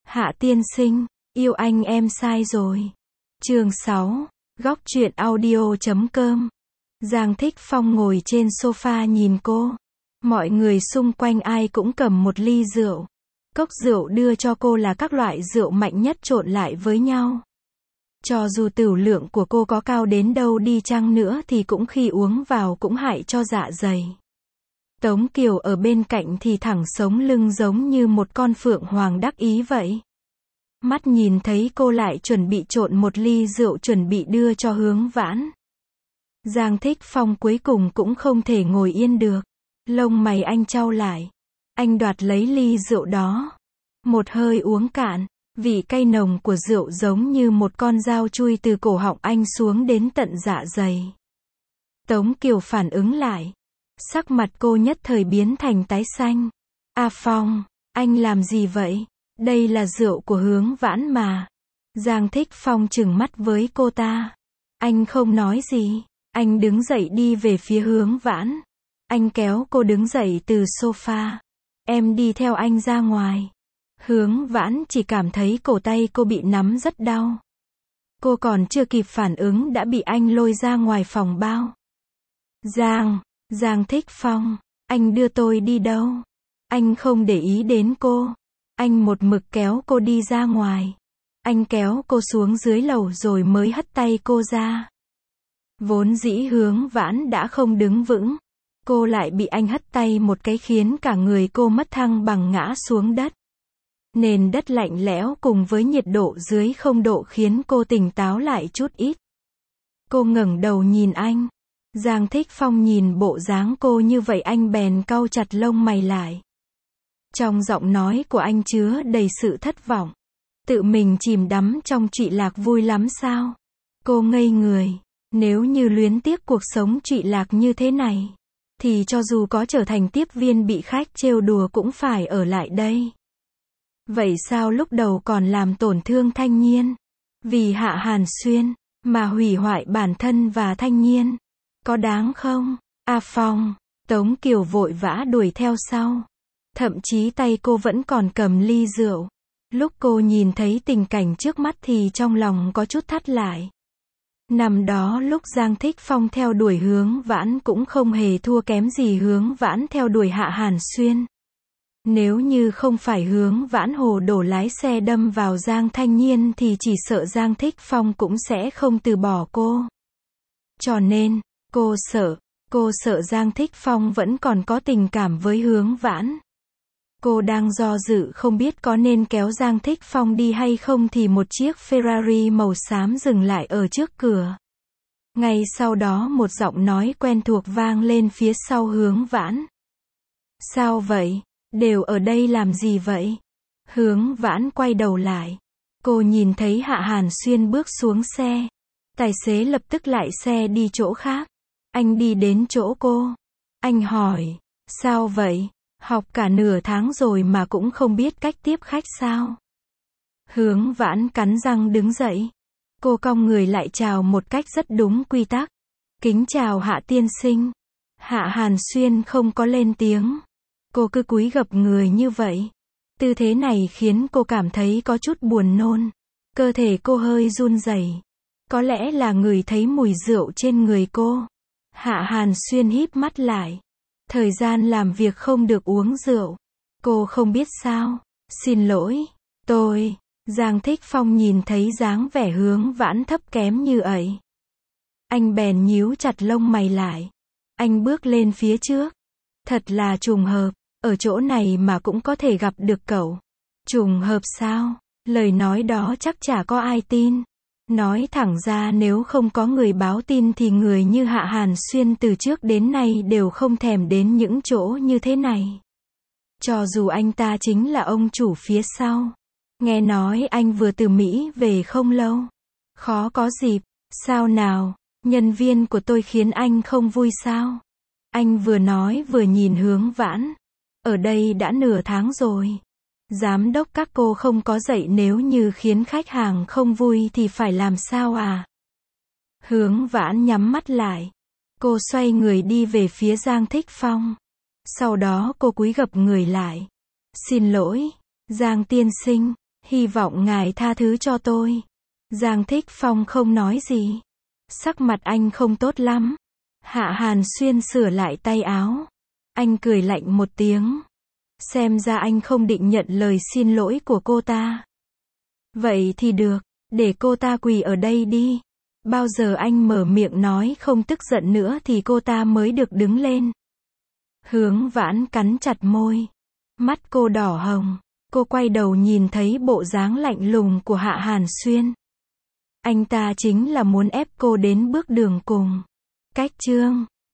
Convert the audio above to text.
Hạ tiên sinh, yêu anh em sai rồi. Chương 6, góc truyện audio.com. Giang Thích Phong ngồi trên sofa nhìn cô. Mọi người xung quanh ai cũng cầm một ly rượu. Cốc rượu đưa cho cô là các loại rượu mạnh nhất trộn lại với nhau. Cho dù tửu lượng của cô có cao đến đâu đi chăng nữa thì cũng khi uống vào cũng hại cho dạ dày. Tống Kiều ở bên cạnh thì thẳng sống lưng giống như một con phượng hoàng đắc ý vậy. Mắt nhìn thấy cô lại chuẩn bị trộn một ly rượu chuẩn bị đưa cho Hướng Vãn. Giang Thích Phong cuối cùng cũng không thể ngồi yên được. Lông mày anh chau lại. Anh đoạt lấy ly rượu đó. Một hơi uống cạn. Vị cay nồng của rượu giống như một con dao chui từ cổ họng anh xuống đến tận dạ dày. Tống Kiều phản ứng lại. Sắc mặt cô nhất thời biến thành tái xanh. A Phong, anh làm gì vậy? Đây là rượu của Hướng Vãn mà. Giang Thích Phong trừng mắt với cô ta. Anh không nói gì. Anh đứng dậy đi về phía Hướng Vãn. Anh kéo cô đứng dậy từ sofa. Em đi theo anh ra ngoài. Hướng Vãn chỉ cảm thấy cổ tay cô bị nắm rất đau. Cô còn chưa kịp phản ứng đã bị anh lôi ra ngoài phòng bao. Giang Thích Phong, anh đưa tôi đi đâu? Anh không để ý đến cô. Anh một mực kéo cô đi ra ngoài. Anh kéo cô xuống dưới lầu rồi mới hất tay cô ra. Vốn dĩ Hướng Vãn đã không đứng vững. Cô lại bị anh hất tay một cái khiến cả người cô mất thăng bằng ngã xuống đất. Nền đất lạnh lẽo cùng với nhiệt độ dưới 0 độ khiến cô tỉnh táo lại chút ít. Cô ngẩng đầu nhìn anh. Giang Thích Phong nhìn bộ dáng cô như vậy anh bèn cau chặt lông mày lại. Trong giọng nói của anh chứa đầy sự thất vọng. Tự mình chìm đắm trong trụy lạc vui lắm sao? Cô ngây người. Nếu như luyến tiếc cuộc sống trụy lạc như thế này, thì cho dù có trở thành tiếp viên bị khách trêu đùa cũng phải ở lại đây. Vậy sao lúc đầu còn làm tổn thương Thanh Nhiên? Vì Hạ Hàn Xuyên, mà hủy hoại bản thân và Thanh Nhiên. Có đáng không? A Phong, Tống Kiều vội vã đuổi theo sau. Thậm chí tay cô vẫn còn cầm ly rượu. Lúc cô nhìn thấy tình cảnh trước mắt thì trong lòng có chút thắt lại. Năm đó lúc Giang Thích Phong theo đuổi Hướng Vãn cũng không hề thua kém gì Hướng Vãn theo đuổi Hạ Hàn Xuyên. Nếu như không phải Hướng Vãn hồ đồ lái xe đâm vào Giang Thanh Nhiên thì chỉ sợ Giang Thích Phong cũng sẽ không từ bỏ cô. Cho nên, cô sợ Giang Thích Phong vẫn còn có tình cảm với Hướng Vãn. Cô đang do dự không biết có nên kéo Giang Thích Phong đi hay không thì một chiếc Ferrari màu xám dừng lại ở trước cửa. Ngay sau đó một giọng nói quen thuộc vang lên phía sau Hướng Vãn. Sao vậy? Đều ở đây làm gì vậy? Hướng Vãn quay đầu lại. Cô nhìn thấy Hạ Hàn Xuyên bước xuống xe. Tài xế lập tức lại xe đi chỗ khác. Anh đi đến chỗ cô. Anh hỏi, sao vậy? Học cả nửa tháng rồi mà cũng không biết cách tiếp khách sao? Hướng Vãn cắn răng đứng dậy. Cô cong người lại chào một cách rất đúng quy tắc. Kính chào Hạ tiên sinh. Hạ Hàn Xuyên không có lên tiếng. Cô cứ cúi gập người như vậy. Tư thế này khiến cô cảm thấy có chút buồn nôn. Cơ thể cô hơi run rẩy. Có lẽ là ngửi thấy mùi rượu trên người cô. Hạ Hàn Xuyên híp mắt lại. Thời gian làm việc không được uống rượu. Cô không biết sao. Xin lỗi, tôi. Giang Thích Phong nhìn thấy dáng vẻ Hướng Vãn thấp kém như ấy. Anh bèn nhíu chặt lông mày lại. Anh bước lên phía trước. Thật là trùng hợp. Ở chỗ này mà cũng có thể gặp được cậu. Trùng hợp sao? Lời nói đó chắc chả có ai tin. Nói thẳng ra nếu không có người báo tin thì người như Hạ Hàn Xuyên từ trước đến nay đều không thèm đến những chỗ như thế này. Cho dù anh ta chính là ông chủ phía sau. Nghe nói anh vừa từ Mỹ về không lâu. Khó có dịp. Sao nào? Nhân viên của tôi khiến anh không vui sao? Anh vừa nói vừa nhìn Hướng Vãn. Ở đây đã nửa tháng rồi. Giám đốc các cô không có dạy nếu như khiến khách hàng không vui thì phải làm sao à? Hướng Vãn nhắm mắt lại. Cô xoay người đi về phía Giang Thích Phong. Sau đó cô cúi gập người lại. Xin lỗi, Giang tiên sinh. Hy vọng ngài tha thứ cho tôi. Giang Thích Phong không nói gì. Sắc mặt anh không tốt lắm. Hạ Hàn Xuyên sửa lại tay áo. Anh cười lạnh một tiếng. Xem ra anh không định nhận lời xin lỗi của cô ta. Vậy thì được, để cô ta quỳ ở đây đi. Bao giờ anh mở miệng nói không tức giận nữa thì cô ta mới được đứng lên. Hướng Vãn cắn chặt môi. Mắt cô đỏ hồng. Cô quay đầu nhìn thấy bộ dáng lạnh lùng của Hạ Hàn Xuyên. Anh ta chính là muốn ép cô đến bước đường cùng. Cách chương